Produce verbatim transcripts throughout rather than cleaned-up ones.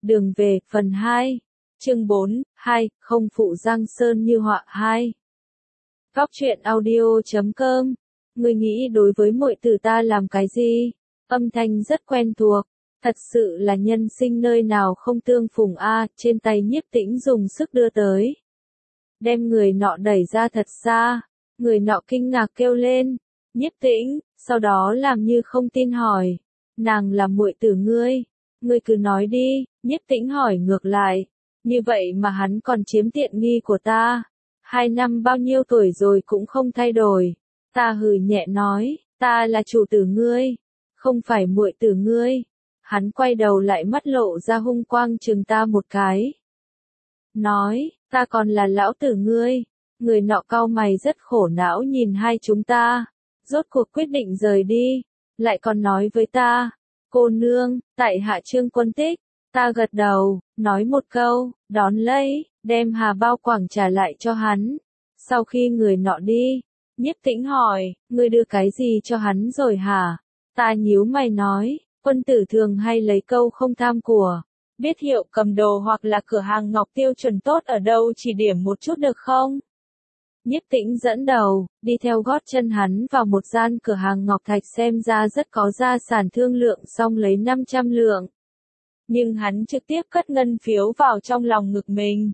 Đường về, phần hai. Chương bốn, hai, không phụ giang sơn như họa hai. Góc truyện audio chấm com. Ngươi nghĩ đối với muội tử ta làm cái gì? Âm thanh rất quen thuộc. Thật sự là nhân sinh nơi nào không tương phùng a, trên tay Nhiếp Tĩnh dùng sức đưa tới. Đem người nọ đẩy ra thật xa. Người nọ kinh ngạc kêu lên. Nhiếp Tĩnh, sau đó làm như không tin hỏi. Nàng là muội tử ngươi. Ngươi cứ nói đi, Nhiếp Tĩnh hỏi ngược lại. Như vậy mà hắn còn chiếm tiện nghi của ta. Hai năm bao nhiêu tuổi rồi cũng không thay đổi. Ta hừ nhẹ nói, ta là chủ tử ngươi, không phải muội tử ngươi. Hắn quay đầu lại mắt lộ ra hung quang chừng ta một cái. Nói, ta còn là lão tử ngươi. Người nọ cau mày rất khổ não nhìn hai chúng ta. Rốt cuộc quyết định rời đi. Lại còn nói với ta, cô nương, tại hạ Trương Quân Tích. Ta gật đầu, nói một câu, đón lấy, đem hà bao quảng trả lại cho hắn. Sau khi người nọ đi, Nhiếp Tĩnh hỏi, ngươi đưa cái gì cho hắn rồi hả? Ta nhíu mày nói, quân tử thường hay lấy câu không tham của. Biết hiệu cầm đồ hoặc là cửa hàng ngọc tiêu chuẩn tốt ở đâu chỉ điểm một chút được không? Nhiếp Tĩnh dẫn đầu, đi theo gót chân hắn vào một gian cửa hàng ngọc thạch xem ra rất có gia sản thương lượng xong lấy năm trăm lượng. Nhưng hắn trực tiếp cất ngân phiếu vào trong lòng ngực mình.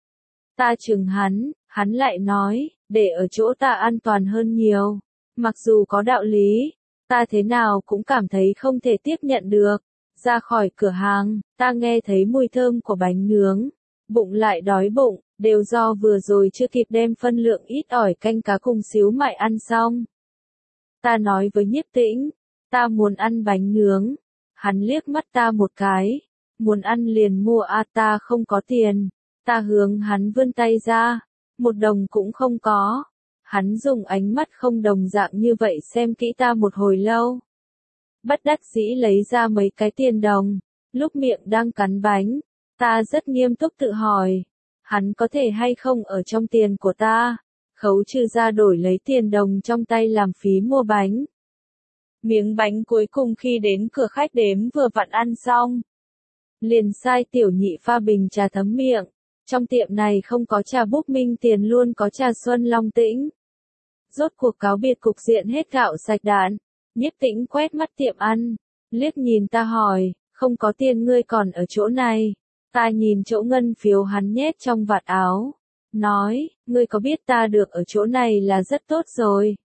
Ta chừng hắn, hắn lại nói, để ở chỗ ta an toàn hơn nhiều. Mặc dù có đạo lý, ta thế nào cũng cảm thấy không thể tiếp nhận được. Ra khỏi cửa hàng, ta nghe thấy mùi thơm của bánh nướng. Bụng lại đói bụng, đều do vừa rồi chưa kịp đem phân lượng ít ỏi canh cá cùng xíu mại ăn xong. Ta nói với Nhiếp Tĩnh, ta muốn ăn bánh nướng. Hắn liếc mắt ta một cái, muốn ăn liền mua a, ta không có tiền. Ta hướng hắn vươn tay ra, một đồng cũng không có. Hắn dùng ánh mắt không đồng dạng như vậy xem kỹ ta một hồi lâu. Bất đắc dĩ lấy ra mấy cái tiền đồng, lúc miệng đang cắn bánh, ta rất nghiêm túc tự hỏi, hắn có thể hay không ở trong tiền của ta, khấu trừ ra đổi lấy tiền đồng trong tay làm phí mua bánh. Miếng bánh cuối cùng khi đến cửa khách đếm vừa vặn ăn xong. Liền sai tiểu nhị pha bình trà thấm miệng. Trong tiệm này không có trà búp minh tiền luôn có trà xuân Long Tĩnh. Rốt cuộc cáo biệt cục diện hết gạo sạch đạn. Nhiếp Tĩnh quét mắt tiệm ăn. Liếc nhìn ta hỏi, không có tiền ngươi còn ở chỗ này. Ta nhìn chỗ ngân phiếu hắn nhét trong vạt áo. Nói, ngươi có biết ta được ở chỗ này là rất tốt rồi.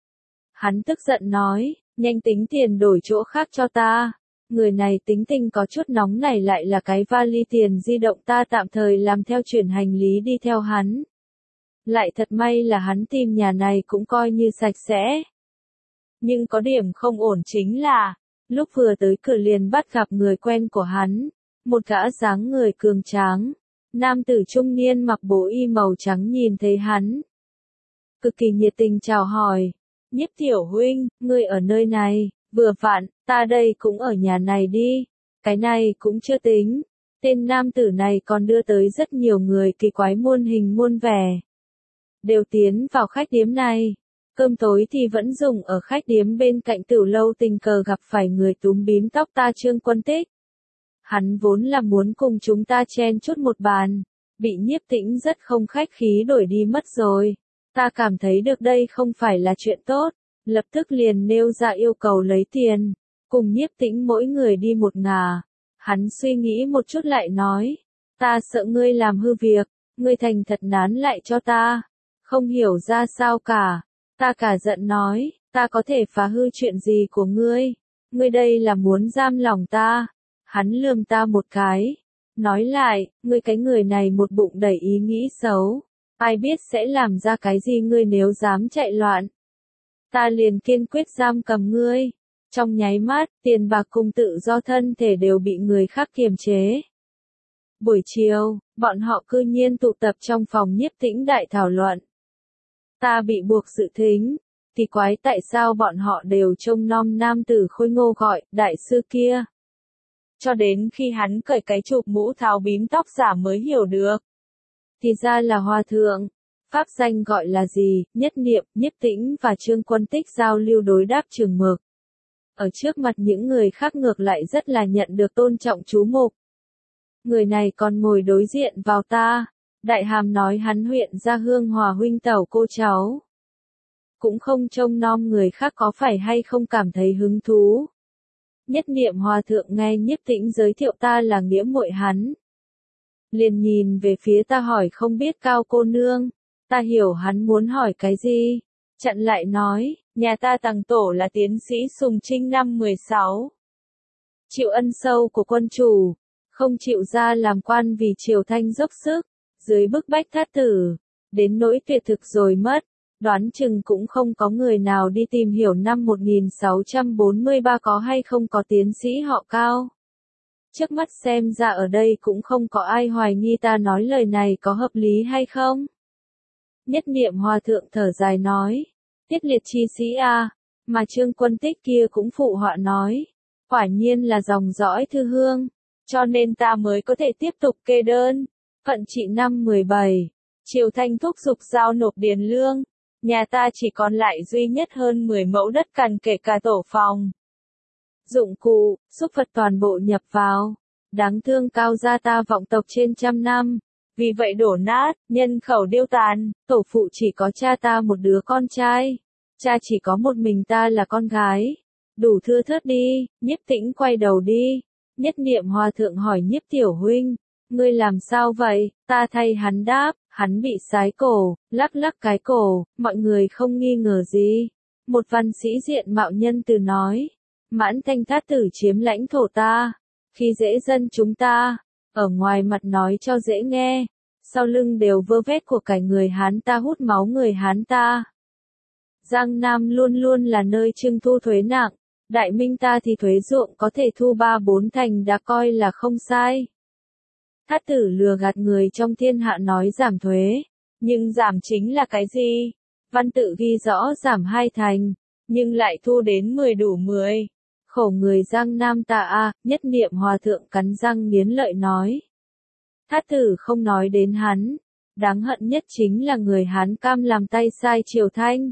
Hắn tức giận nói, nhanh tính tiền đổi chỗ khác cho ta. Người này tính tình có chút nóng này lại là cái vali tiền di động ta tạm thời làm theo chuyển hành lý đi theo hắn. Lại thật may là hắn tìm nhà này cũng coi như sạch sẽ. Nhưng có điểm không ổn chính là, lúc vừa tới cửa liền bắt gặp người quen của hắn, một gã dáng người cường tráng, nam tử trung niên mặc bộ y màu trắng nhìn thấy hắn. Cực kỳ nhiệt tình chào hỏi, Nhiếp tiểu huynh, ngươi ở nơi này. Vừa vặn, ta đây cũng ở nhà này đi. Cái này cũng chưa tính. Tên nam tử này còn đưa tới rất nhiều người kỳ quái muôn hình muôn vẻ. Đều tiến vào khách điếm này. Cơm tối thì vẫn dùng ở khách điếm bên cạnh Tiểu Lâu tình cờ gặp phải người túm bím tóc ta Trương Quân Tích. Hắn vốn là muốn cùng chúng ta chen chút một bàn. Bị Nhiếp Tĩnh rất không khách khí đuổi đi mất rồi. Ta cảm thấy được đây không phải là chuyện tốt. Lập tức liền nêu ra yêu cầu lấy tiền, cùng Nhiếp Tĩnh mỗi người đi một ngả. Hắn suy nghĩ một chút lại nói, ta sợ ngươi làm hư việc, ngươi thành thật nán lại cho ta. Không hiểu ra sao cả. Ta cả giận nói, ta có thể phá hư chuyện gì của ngươi? Ngươi đây là muốn giam lòng ta. Hắn lườm ta một cái, nói lại, ngươi cái người này một bụng đầy ý nghĩ xấu. Ai biết sẽ làm ra cái gì ngươi nếu dám chạy loạn. Ta liền kiên quyết giam cầm ngươi. Trong nháy mắt, tiền bạc cùng tự do thân thể đều bị người khác kiềm chế. Buổi chiều, bọn họ cư nhiên tụ tập trong phòng Nhiếp Tĩnh đại thảo luận. Ta bị buộc sự thính. Thì quái tại sao bọn họ đều trông nom nam tử khôi ngô gọi, đại sư kia. Cho đến khi hắn cởi cái chụp mũ tháo bím tóc giả mới hiểu được. Thì ra là hòa thượng. Pháp danh gọi là gì, Nhất Niệm, Nhiếp Tĩnh và Trương Quân Tích giao lưu đối đáp chừng mực. Ở trước mặt những người khác ngược lại rất là nhận được tôn trọng chú mục. Người này còn ngồi đối diện vào ta. Đại Hàm nói hắn huyện Gia Hương Hòa huynh tẩu cô cháu. Cũng không trông nom người khác có phải hay không cảm thấy hứng thú. Nhất Niệm Hòa thượng nghe Nhiếp Tĩnh giới thiệu ta là nghĩa muội hắn. Liền nhìn về phía ta hỏi không biết Cao cô nương. Ta hiểu hắn muốn hỏi cái gì. Chặn lại nói, nhà ta tàng tổ là tiến sĩ Sùng Trinh năm mười sáu. Chịu ân sâu của quân chủ, không chịu ra làm quan vì triều Thanh dốc sức, dưới bức bách thát tử, đến nỗi tuyệt thực rồi mất, đoán chừng cũng không có người nào đi tìm hiểu năm một nghìn sáu trăm bốn mươi ba có hay không có tiến sĩ họ Cao. Trước mắt xem ra ở đây cũng không có ai hoài nghi ta nói lời này có hợp lý hay không. Nhất Niệm Hòa thượng thở dài nói, tiết liệt chi sĩ a, mà Trương Quân Tích kia cũng phụ họa nói, quả nhiên là dòng dõi thư hương, cho nên ta mới có thể tiếp tục kê đơn. Phận trị năm mười bảy, triều Thanh thúc giục giao nộp điền lương, nhà ta chỉ còn lại duy nhất hơn mười mẫu đất cằn kể cả tổ phòng. Dụng cụ, xúc vật toàn bộ nhập vào, đáng thương Cao gia ta vọng tộc trên trăm năm, vì vậy đổ nát, nhân khẩu điêu tàn, tổ phụ chỉ có cha ta một đứa con trai, cha chỉ có một mình ta là con gái, đủ thưa thớt đi. Nhiếp Tĩnh quay đầu đi, Nhất Niệm Hòa thượng hỏi Nhiếp tiểu huynh, ngươi làm sao vậy? Ta thay hắn đáp, hắn bị sái cổ, lắc lắc cái cổ, mọi người không nghi ngờ gì. Một văn sĩ diện mạo nhân từ nói, Mãn Thanh thát tử chiếm lãnh thổ ta, khi dễ dân chúng ta, ở ngoài mặt nói cho dễ nghe, sau lưng đều vơ vét của cải người Hán ta, hút máu người Hán ta. Giang Nam luôn luôn là nơi trưng thu thuế nặng, Đại Minh ta thì thuế ruộng có thể thu ba bốn thành đã coi là không sai. Thát tử lừa gạt người trong thiên hạ nói giảm thuế, nhưng giảm chính là cái gì? Văn tự ghi rõ giảm hai thành, nhưng lại thu đến mười đủ mười. Khổ người Giang Nam ta a. Nhất Niệm Hòa thượng cắn răng nghiến lợi nói. Thát tử không nói đến hắn, đáng hận nhất chính là người Hán cam làm tay sai triều Thanh.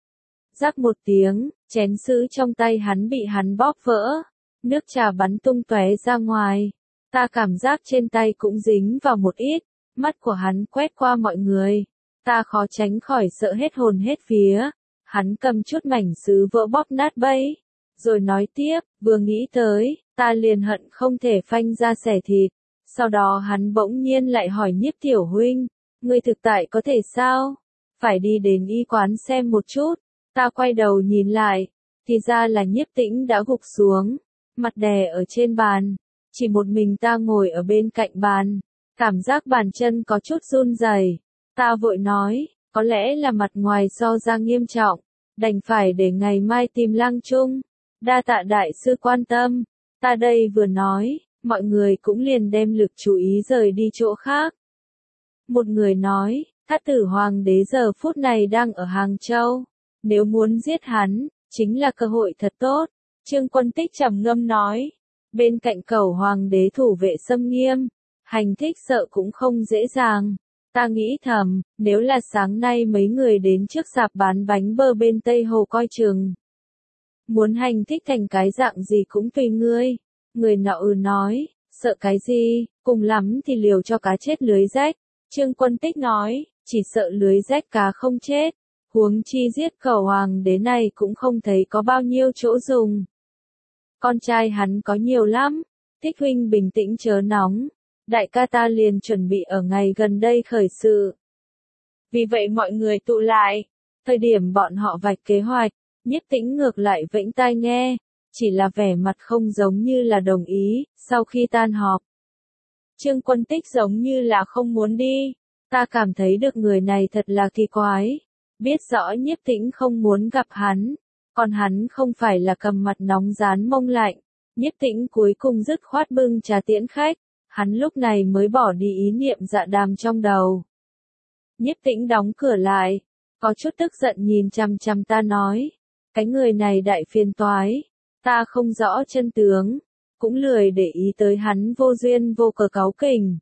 Rắc một tiếng, chén sứ trong tay hắn bị hắn bóp vỡ, nước trà bắn tung tóe ra ngoài. Ta cảm giác trên tay cũng dính vào một ít, mắt của hắn quét qua mọi người. Ta khó tránh khỏi sợ hết hồn hết vía. Hắn cầm chút mảnh sứ vỡ bóp nát bấy, rồi nói tiếp, vừa nghĩ tới, ta liền hận không thể phanh ra xẻ thịt. Sau đó hắn bỗng nhiên lại hỏi Nhiếp tiểu huynh, ngươi thực tại có thể sao? Phải đi đến y quán xem một chút. Ta quay đầu nhìn lại, thì ra là Nhiếp Tĩnh đã gục xuống, mặt đè ở trên bàn. Chỉ một mình ta ngồi ở bên cạnh bàn, cảm giác bàn chân có chút run rẩy. Ta vội nói, có lẽ là mặt ngoài do ra nghiêm trọng, đành phải để ngày mai tìm Lăng Trung. Đa tạ đại sư quan tâm. Ta đây vừa nói, mọi người cũng liền đem lực chú ý rời đi chỗ khác. Một người nói, Thát tử hoàng đế giờ phút này đang ở Hàng Châu, nếu muốn giết hắn, chính là cơ hội thật tốt. Trương Quân Tích trầm ngâm nói, bên cạnh cầu hoàng đế thủ vệ xâm nghiêm, hành thích sợ cũng không dễ dàng. Ta nghĩ thầm, nếu là sáng nay mấy người đến trước sạp bán bánh bơ bên Tây Hồ coi chừng. Muốn hành thích thành cái dạng gì cũng tùy ngươi. Người nọ ừ nói, sợ cái gì, cùng lắm thì liều cho cá chết lưới rách. Trương Quân Tích nói, chỉ sợ lưới rách cá không chết. Huống chi giết cầu hoàng đế này cũng không thấy có bao nhiêu chỗ dùng. Con trai hắn có nhiều lắm. Tích huynh bình tĩnh chớ nóng. Đại ca ta liền chuẩn bị ở ngày gần đây khởi sự. Vì vậy mọi người tụ lại. Thời điểm bọn họ vạch kế hoạch, Nhiếp Tĩnh ngược lại vẫy tai nghe. Chỉ là vẻ mặt không giống như là đồng ý. Sau khi tan họp, Trương Quân Tích giống như là không muốn đi. Ta cảm thấy được người này thật là kỳ quái. Biết rõ Nhiếp Tĩnh không muốn gặp hắn. Còn hắn không phải là cầm mặt nóng rán mông lạnh. Nhiếp Tĩnh cuối cùng dứt khoát bưng trà tiễn khách. Hắn lúc này mới bỏ đi ý niệm dạ đàm trong đầu. Nhiếp Tĩnh đóng cửa lại, có chút tức giận nhìn chằm chằm ta nói, cái người này đại phiền toái, ta không rõ chân tướng, cũng lười để ý tới hắn vô duyên vô cớ cáu kỉnh.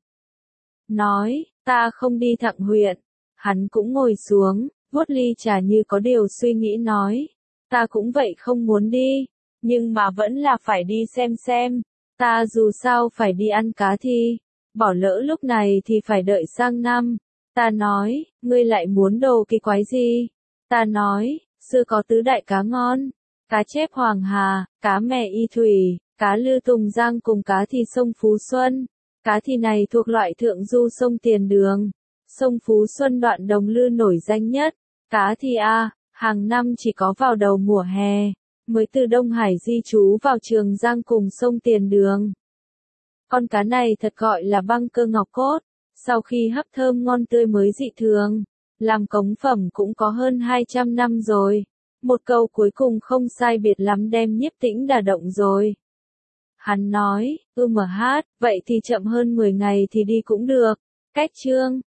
Nói, ta không đi thẳng huyện, hắn cũng ngồi xuống, vuốt ly trà như có điều suy nghĩ nói, ta cũng vậy không muốn đi, nhưng mà vẫn là phải đi xem xem. Ta dù sao phải đi ăn cá thì, bỏ lỡ lúc này thì phải đợi sang năm. Ta nói, ngươi lại muốn đồ cái quái gì? Ta nói, xưa có tứ đại cá ngon, cá chép Hoàng Hà, cá mè Y Thủy, cá lư Tùng Giang cùng cá thì sông Phú Xuân. Cá thì này thuộc loại thượng du sông Tiền Đường. Sông Phú Xuân đoạn Đồng Lư nổi danh nhất. Cá thì a, hàng năm chỉ có vào đầu mùa hè, mới từ Đông Hải di trú vào Trường Giang cùng sông Tiền Đường. Con cá này thật gọi là băng cơ ngọc cốt, sau khi hấp thơm ngon tươi mới dị thường, làm cống phẩm cũng có hơn hai trăm năm rồi. Một câu cuối cùng không sai biệt lắm đem Nhiếp Tĩnh đả động rồi. Hắn nói, ư mà hát, vậy thì chậm hơn mười ngày thì đi cũng được. Cách chương